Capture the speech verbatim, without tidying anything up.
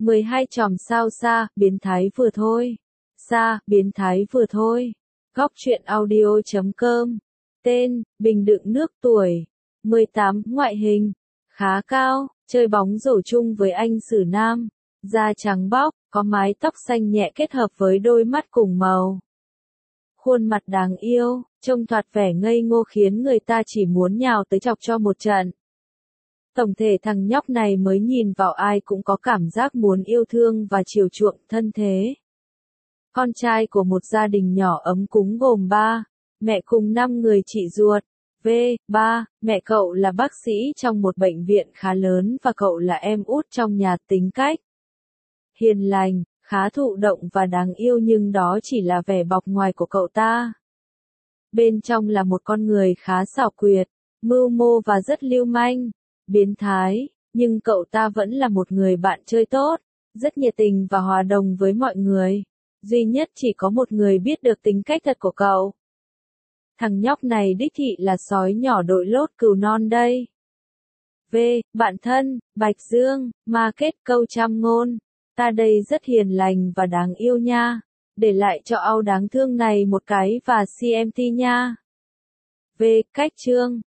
mười hai chòm sao xa, biến thái vừa thôi. Xa, biến thái vừa thôi. Góc truyện audio chấm com. Tên, bình đựng nước tuổi. mười tám, ngoại hình. Khá cao, chơi bóng rổ chung với anh Sử Nam. Da trắng bóc, có mái tóc xanh nhẹ kết hợp với đôi mắt cùng màu. Khuôn mặt đáng yêu, trông thoạt vẻ ngây ngô khiến người ta chỉ muốn nhào tới chọc cho một trận. Tổng thể thằng nhóc này mới nhìn vào ai cũng có cảm giác muốn yêu thương và chiều chuộng thân thế. Con trai của một gia đình nhỏ ấm cúng gồm ba, mẹ cùng năm người chị ruột. V, ba, mẹ cậu là bác sĩ trong một bệnh viện khá lớn và cậu là em út trong nhà. Tính cách hiền lành, khá thụ động và đáng yêu, nhưng đó chỉ là vẻ bọc ngoài của cậu ta. Bên trong là một con người khá xảo quyệt, mưu mô và rất lưu manh, biến thái, nhưng cậu ta vẫn là một người bạn chơi tốt, rất nhiệt tình và hòa đồng với mọi người. Duy nhất chỉ có một người biết được tính cách thật của cậu. Thằng nhóc này đích thị là sói nhỏ đội lốt cừu non đây. V, bạn thân, Bạch Dương, market câu trăm ngôn. Ta đây rất hiền lành và đáng yêu nha. Để lại cho Âu đáng thương này một cái và xê em tê nha. V, cách chương.